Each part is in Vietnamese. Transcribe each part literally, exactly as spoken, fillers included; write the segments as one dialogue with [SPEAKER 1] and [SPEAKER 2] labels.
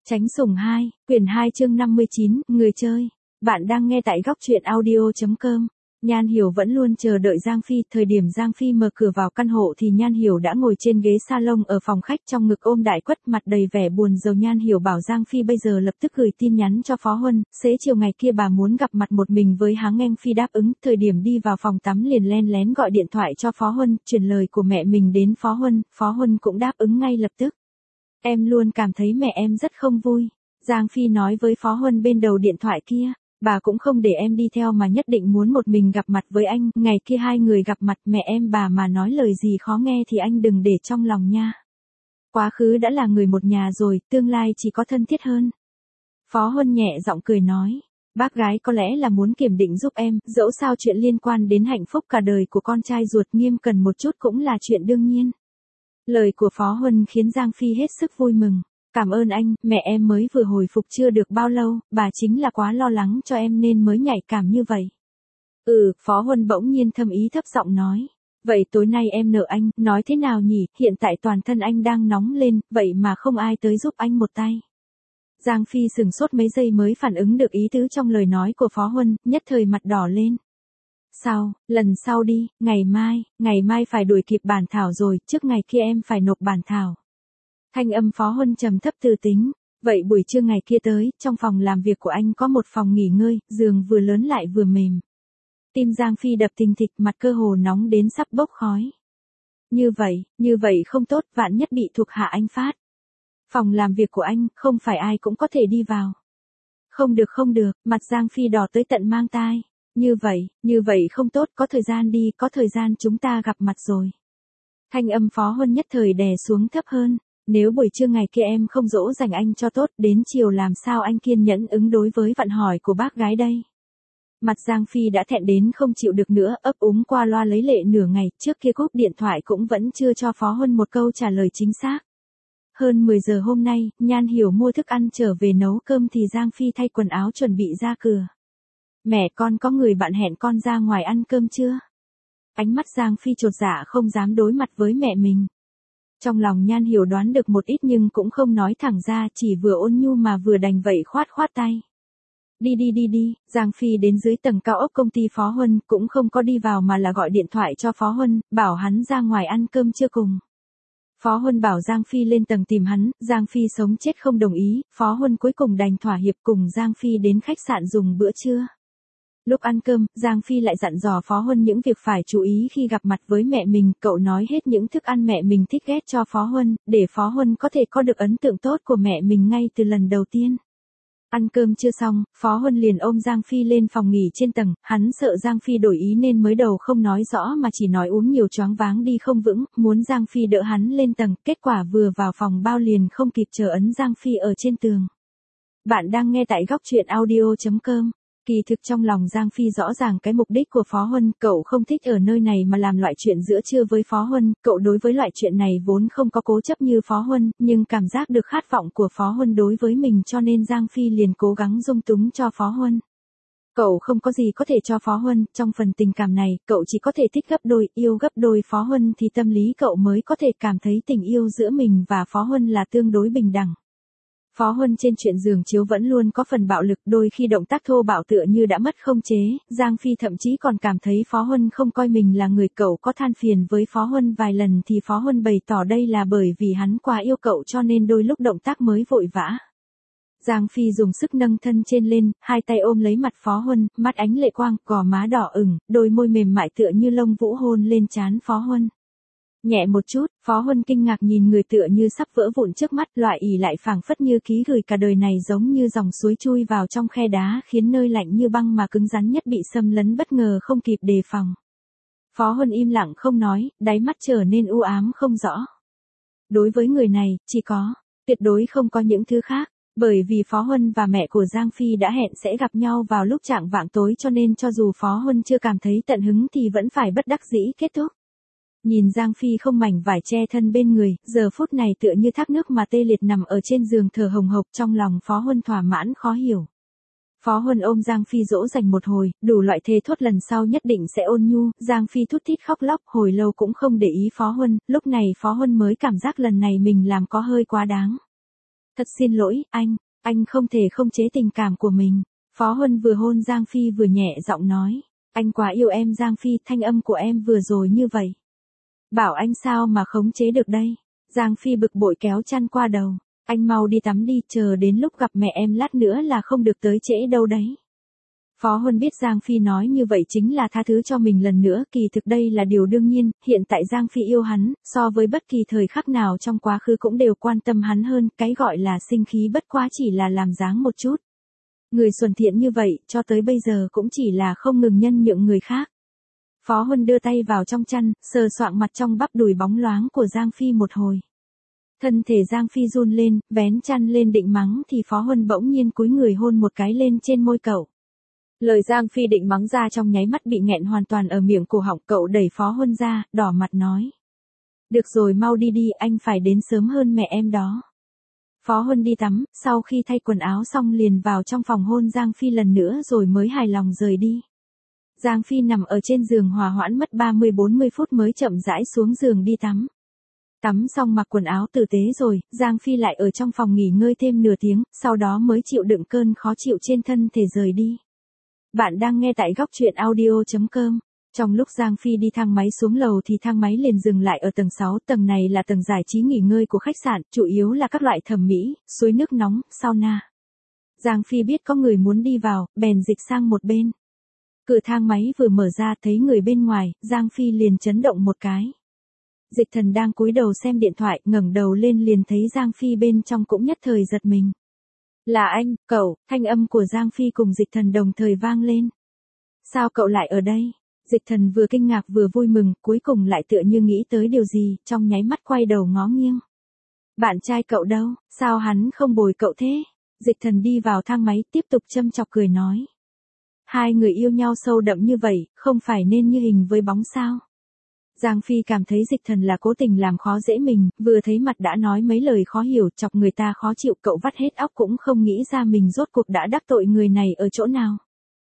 [SPEAKER 1] Tránh sủng hai, quyển hai chương năm mươi chín, người chơi. Bạn đang nghe tại góc truyện audio.com. Nhan Hiểu vẫn luôn chờ đợi Giang Phi, thời điểm Giang Phi mở cửa vào căn hộ thì Nhan Hiểu đã ngồi trên ghế salon ở phòng khách, trong ngực ôm đại quất, mặt đầy vẻ buồn rầu. Nhan Hiểu bảo Giang Phi bây giờ lập tức gửi tin nhắn cho Phó Huân, xế chiều ngày kia bà muốn gặp mặt một mình với hắn. Anh Phi đáp ứng, thời điểm đi vào phòng tắm liền len lén gọi điện thoại cho Phó Huân, truyền lời của mẹ mình đến Phó Huân, Phó Huân cũng đáp ứng ngay lập tức. Em luôn cảm thấy mẹ em rất không vui. Giang Phi nói với Phó Huân bên đầu điện thoại kia, bà cũng không để em đi theo mà nhất định muốn một mình gặp mặt với anh, ngày kia hai người gặp mặt mẹ em bà mà nói lời gì khó nghe thì anh đừng để trong lòng nha. Quá khứ đã là người một nhà rồi, tương lai chỉ có thân thiết hơn. Phó Huân nhẹ giọng cười nói, bác gái có lẽ là muốn kiểm định giúp em, dẫu sao chuyện liên quan đến hạnh phúc cả đời của con trai ruột nghiêm cẩn một chút cũng là chuyện đương nhiên. Lời của Phó Huân khiến Giang Phi hết sức vui mừng. Cảm ơn anh, mẹ em mới vừa hồi phục chưa được bao lâu, bà chính là quá lo lắng cho em nên mới nhạy cảm như vậy. Ừ, Phó Huân bỗng nhiên thâm ý thấp giọng nói. Vậy tối nay em nợ anh, nói thế nào nhỉ, hiện tại toàn thân anh đang nóng lên, vậy mà không ai tới giúp anh một tay. Giang Phi sừng sốt mấy giây mới phản ứng được ý tứ trong lời nói của Phó Huân, nhất thời mặt đỏ lên. Sau, lần sau đi, ngày mai, ngày mai phải đuổi kịp bản thảo rồi, trước ngày kia em phải nộp bản thảo. Thanh âm Phó Huân trầm thấp từ tính, vậy buổi trưa ngày kia tới, trong phòng làm việc của anh có một phòng nghỉ ngơi, giường vừa lớn lại vừa mềm. Tim Giang Phi đập thình thịch, mặt cơ hồ nóng đến sắp bốc khói. Như vậy, như vậy không tốt, vạn nhất bị thuộc hạ anh phát. Phòng làm việc của anh, không phải ai cũng có thể đi vào. Không được không được, mặt Giang Phi đỏ tới tận mang tai. Như vậy, như vậy không tốt, có thời gian đi, có thời gian chúng ta gặp mặt rồi. Thanh âm Phó Huân nhất thời đè xuống thấp hơn, nếu buổi trưa ngày kia em không dỗ dành anh cho tốt, đến chiều làm sao anh kiên nhẫn ứng đối với vận hỏi của bác gái đây. Mặt Giang Phi đã thẹn đến không chịu được nữa, ấp úng qua loa lấy lệ nửa ngày, trước kia cúp điện thoại cũng vẫn chưa cho Phó Huân một câu trả lời chính xác. Hơn mười giờ hôm nay, Nhan Hiểu mua thức ăn trở về nấu cơm thì Giang Phi thay quần áo chuẩn bị ra cửa. Mẹ con có người bạn hẹn con ra ngoài ăn cơm chưa? Ánh mắt Giang Phi chột dạ không dám đối mặt với mẹ mình. Trong lòng Nhan Hiểu đoán được một ít nhưng cũng không nói thẳng ra, chỉ vừa ôn nhu mà vừa đành vậy khoát khoát tay. Đi đi đi đi, Giang Phi đến dưới tầng cao ốc công ty Phó Huân, cũng không có đi vào mà là gọi điện thoại cho Phó Huân, bảo hắn ra ngoài ăn cơm trưa cùng. Phó Huân bảo Giang Phi lên tầng tìm hắn, Giang Phi sống chết không đồng ý, Phó Huân cuối cùng đành thỏa hiệp cùng Giang Phi đến khách sạn dùng bữa trưa. Lúc ăn cơm, Giang Phi lại dặn dò Phó Huân những việc phải chú ý khi gặp mặt với mẹ mình, cậu nói hết những thức ăn mẹ mình thích ghét cho Phó Huân, để Phó Huân có thể có được ấn tượng tốt của mẹ mình ngay từ lần đầu tiên. Ăn cơm chưa xong, Phó Huân liền ôm Giang Phi lên phòng nghỉ trên tầng, hắn sợ Giang Phi đổi ý nên mới đầu không nói rõ mà chỉ nói uống nhiều choáng váng đi không vững, muốn Giang Phi đỡ hắn lên tầng, kết quả vừa vào phòng bao liền không kịp chờ ấn Giang Phi ở trên tường. Bạn đang nghe tại góc truyện audio.com. Kỳ thực trong lòng Giang Phi rõ ràng cái mục đích của Phó Huân, cậu không thích ở nơi này mà làm loại chuyện giữa trưa với Phó Huân, cậu đối với loại chuyện này vốn không có cố chấp như Phó Huân, nhưng cảm giác được khát vọng của Phó Huân đối với mình cho nên Giang Phi liền cố gắng dung túng cho Phó Huân. Cậu không có gì có thể cho Phó Huân, trong phần tình cảm này, cậu chỉ có thể thích gấp đôi, yêu gấp đôi Phó Huân thì tâm lý cậu mới có thể cảm thấy tình yêu giữa mình và Phó Huân là tương đối bình đẳng. Phó Huân trên chuyện giường chiếu vẫn luôn có phần bạo lực, đôi khi động tác thô bạo tựa như đã mất không chế, Giang Phi thậm chí còn cảm thấy Phó Huân không coi mình là người, cậu có than phiền với Phó Huân vài lần thì Phó Huân bày tỏ đây là bởi vì hắn quá yêu cậu cho nên đôi lúc động tác mới vội vã. Giang Phi dùng sức nâng thân trên lên, hai tay ôm lấy mặt Phó Huân, mắt ánh lệ quang, gò má đỏ ửng, đôi môi mềm mại tựa như lông vũ hôn lên trán Phó Huân. Nhẹ một chút, Phó Huân kinh ngạc nhìn người tựa như sắp vỡ vụn trước mắt, loại ỉ lại phảng phất như ký gửi cả đời này giống như dòng suối chui vào trong khe đá khiến nơi lạnh như băng mà cứng rắn nhất bị xâm lấn bất ngờ không kịp đề phòng. Phó Huân im lặng không nói, đáy mắt trở nên u ám không rõ. Đối với người này, chỉ có, tuyệt đối không có những thứ khác, bởi vì Phó Huân và mẹ của Giang Phi đã hẹn sẽ gặp nhau vào lúc chạng vạng tối cho nên cho dù Phó Huân chưa cảm thấy tận hứng thì vẫn phải bất đắc dĩ kết thúc. Nhìn Giang Phi không mảnh vải che thân bên người, giờ phút này tựa như thác nước mà tê liệt nằm ở trên giường thở hồng hộc, trong lòng Phó Huân thỏa mãn khó hiểu. Phó Huân ôm Giang Phi dỗ dành một hồi, đủ loại thề thốt lần sau nhất định sẽ ôn nhu, Giang Phi thút thít khóc lóc hồi lâu cũng không để ý Phó Huân, lúc này Phó Huân mới cảm giác lần này mình làm có hơi quá đáng. Thật xin lỗi, anh, anh không thể không chế tình cảm của mình. Phó Huân vừa hôn Giang Phi vừa nhẹ giọng nói. Anh quá yêu em Giang Phi, thanh âm của em vừa rồi như vậy. Bảo anh sao mà khống chế được đây. Giang Phi bực bội kéo chăn qua đầu. Anh mau đi tắm đi, chờ đến lúc gặp mẹ em lát nữa là không được tới trễ đâu đấy. Phó Huân biết Giang Phi nói như vậy chính là tha thứ cho mình lần nữa, kỳ thực đây là điều đương nhiên, hiện tại Giang Phi yêu hắn, so với bất kỳ thời khắc nào trong quá khứ cũng đều quan tâm hắn hơn, cái gọi là sinh khí bất quá chỉ là làm dáng một chút. Người xuẩn thiện như vậy, cho tới bây giờ cũng chỉ là không ngừng nhân nhượng người khác. Phó Huân đưa tay vào trong chăn, sờ soạng mặt trong bắp đùi bóng loáng của Giang Phi một hồi. Thân thể Giang Phi run lên, vén chăn lên định mắng thì Phó Huân bỗng nhiên cúi người hôn một cái lên trên môi cậu. Lời Giang Phi định mắng ra trong nháy mắt bị nghẹn hoàn toàn ở miệng cổ họng, cậu đẩy Phó Huân ra, đỏ mặt nói. Được rồi, mau đi đi, anh phải đến sớm hơn mẹ em đó. Phó Huân đi tắm, sau khi thay quần áo xong liền vào trong phòng hôn Giang Phi lần nữa rồi mới hài lòng rời đi. Giang Phi nằm ở trên giường hòa hoãn mất ba mươi bốn mươi phút mới chậm rãi xuống giường đi tắm. Tắm xong mặc quần áo tử tế rồi, Giang Phi lại ở trong phòng nghỉ ngơi thêm nửa tiếng, sau đó mới chịu đựng cơn khó chịu trên thân thể rời đi. Bạn đang nghe tại góc truyện audio chấm com. Trong lúc Giang Phi đi thang máy xuống lầu thì thang máy liền dừng lại ở tầng sáu, tầng này là tầng giải trí nghỉ ngơi của khách sạn, chủ yếu là các loại thẩm mỹ, suối nước nóng, sauna. Giang Phi biết có người muốn đi vào, bèn dịch sang một bên. Cửa thang máy vừa mở ra thấy người bên ngoài, Giang Phi liền chấn động một cái. Dịch Thần đang cúi đầu xem điện thoại, ngẩng đầu lên liền thấy Giang Phi bên trong cũng nhất thời giật mình. Là anh, cậu, thanh âm của Giang Phi cùng Dịch Thần đồng thời vang lên. Sao cậu lại ở đây? Dịch Thần vừa kinh ngạc vừa vui mừng, cuối cùng lại tựa như nghĩ tới điều gì, trong nháy mắt quay đầu ngó nghiêng. Bạn trai cậu đâu, sao hắn không bồi cậu thế? Dịch Thần đi vào thang máy tiếp tục châm chọc cười nói. Hai người yêu nhau sâu đậm như vậy, không phải nên như hình với bóng sao? Giang Phi cảm thấy Dịch Thần là cố tình làm khó dễ mình, vừa thấy mặt đã nói mấy lời khó hiểu chọc người ta khó chịu, cậu vắt hết óc cũng không nghĩ ra mình rốt cuộc đã đắc tội người này ở chỗ nào.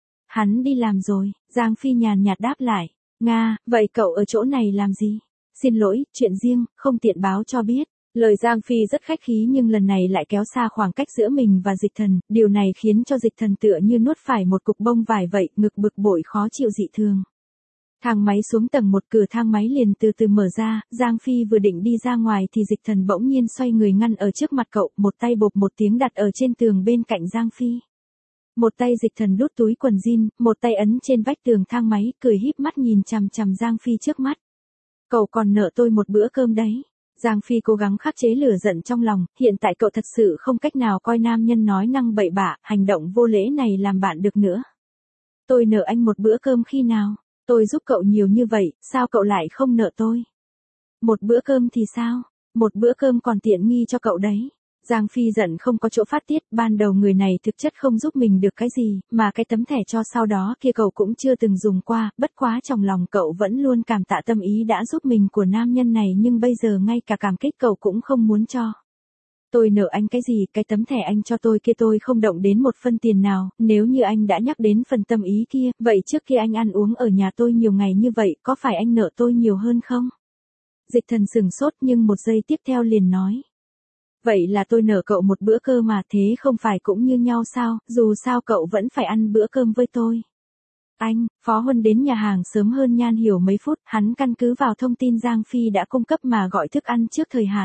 [SPEAKER 1] Hắn đi làm rồi, Giang Phi nhàn nhạt đáp lại. Nga, vậy cậu ở chỗ này làm gì? Xin lỗi, chuyện riêng, không tiện báo cho biết. Lời Giang Phi rất khách khí nhưng lần này lại kéo xa khoảng cách giữa mình và Dịch Thần, điều này khiến cho Dịch Thần tựa như nuốt phải một cục bông vải vậy, ngực bực bội khó chịu dị thường. Thang máy xuống tầng một, cửa thang máy liền từ từ mở ra, Giang Phi vừa định đi ra ngoài thì Dịch Thần bỗng nhiên xoay người ngăn ở trước mặt cậu, một tay bộp một tiếng đặt ở trên tường bên cạnh Giang Phi. Một tay Dịch Thần đút túi quần jean, một tay ấn trên vách tường thang máy, cười híp mắt nhìn chằm chằm Giang Phi trước mắt. Cậu còn nợ tôi một bữa cơm đấy. Giang Phi cố gắng khắc chế lửa giận trong lòng, hiện tại cậu thật sự không cách nào coi nam nhân nói năng bậy bạ, hành động vô lễ này làm bạn được nữa. Tôi nợ anh một bữa cơm khi nào? Tôi giúp cậu nhiều như vậy, sao cậu lại không nợ tôi? Một bữa cơm thì sao? Một bữa cơm còn tiện nghi cho cậu đấy. Giang Phi giận không có chỗ phát tiết, ban đầu người này thực chất không giúp mình được cái gì, mà cái tấm thẻ cho sau đó kia cậu cũng chưa từng dùng qua, bất quá trong lòng cậu vẫn luôn cảm tạ tâm ý đã giúp mình của nam nhân này nhưng bây giờ ngay cả cảm kích cậu cũng không muốn cho. Tôi nợ anh cái gì, cái tấm thẻ anh cho tôi kia tôi không động đến một phân tiền nào, nếu như anh đã nhắc đến phần tâm ý kia, vậy trước khi anh ăn uống ở nhà tôi nhiều ngày như vậy, có phải anh nợ tôi nhiều hơn không? Dịch Thần sửng sốt nhưng một giây tiếp theo liền nói. Vậy là tôi nợ cậu một bữa cơm mà, thế không phải cũng như nhau sao, dù sao cậu vẫn phải ăn bữa cơm với tôi. Anh, Phó Huân đến nhà hàng sớm hơn Nhan Hiểu mấy phút, hắn căn cứ vào thông tin Giang Phi đã cung cấp mà gọi thức ăn trước thời hạn.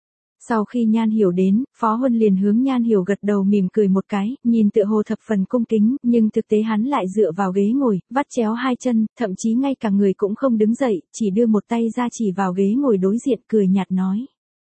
[SPEAKER 1] Sau khi Nhan Hiểu đến, Phó Huân liền hướng Nhan Hiểu gật đầu mỉm cười một cái, nhìn tựa hồ thập phần cung kính, nhưng thực tế hắn lại dựa vào ghế ngồi, vắt chéo hai chân, thậm chí ngay cả người cũng không đứng dậy, chỉ đưa một tay ra chỉ vào ghế ngồi đối diện cười nhạt nói.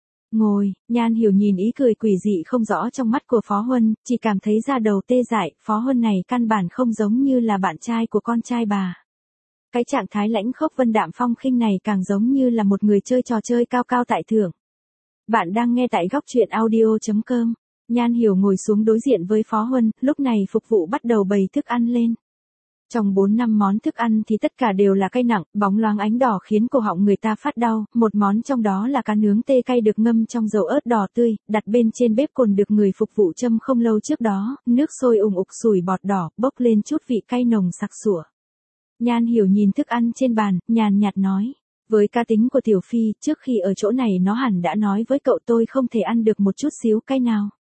[SPEAKER 1] Ngồi, Nhan Hiểu nhìn ý cười quỷ dị không rõ trong mắt của Phó Huân, chỉ cảm thấy da đầu tê dại, Phó Huân này căn bản không giống như là bạn trai của con trai bà. Cái trạng thái lãnh khốc vân đạm phong khinh này càng giống như là một người chơi trò chơi cao cao tại thượng. Bạn đang nghe tại góc truyện audio chấm com. Nhan Hiểu ngồi xuống đối diện với Phó Huân, lúc này phục vụ bắt đầu bày thức ăn lên. Trong bốn năm món thức ăn thì tất cả đều là cay nặng, bóng loáng ánh đỏ khiến cổ họng người ta phát đau, một món trong đó là cá nướng tê cay được ngâm trong dầu ớt đỏ tươi, đặt bên trên bếp cồn được người phục vụ châm không lâu trước đó, nước sôi ùng ục sủi bọt đỏ, bốc lên chút vị cay nồng sặc sủa. Nhan Hiểu nhìn thức ăn trên bàn, nhàn nhạt nói. Với cá tính của Tiểu Phi, trước khi ở chỗ này nó hẳn đã nói với cậu tôi không thể ăn được một chút xíu cay nào.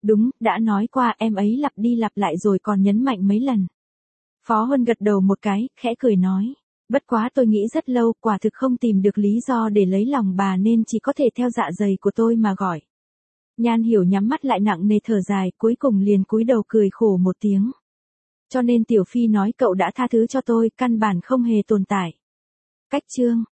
[SPEAKER 1] Đúng, đã nói qua em ấy lặp đi lặp lại rồi còn nhấn mạnh mấy lần. Phó Huân gật đầu một cái, khẽ cười nói. Bất quá tôi nghĩ rất lâu, quả thực không tìm được lý do để lấy lòng bà nên chỉ có thể theo dạ dày của tôi mà gọi. Nhan Hiểu nhắm mắt lại nặng nề thở dài, cuối cùng liền cúi đầu cười khổ một tiếng. Cho nên Tiểu Phi nói cậu đã tha thứ cho tôi, căn bản không hề tồn tại. Cách chương